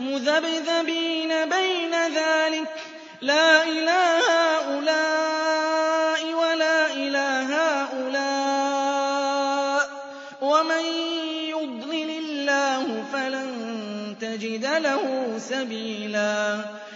مُّذَبْذَبِينَ بَيْنَ ذَٰلِكَ لَا إِلَىٰ هَٰؤُلَاءِ وَلَا إِلَىٰ هَٰؤُلَاءِ ۚ وَمَن يُضْلِلِ اللَّهُ فَلَن تَجِدَ لَهُ سَبِيلًا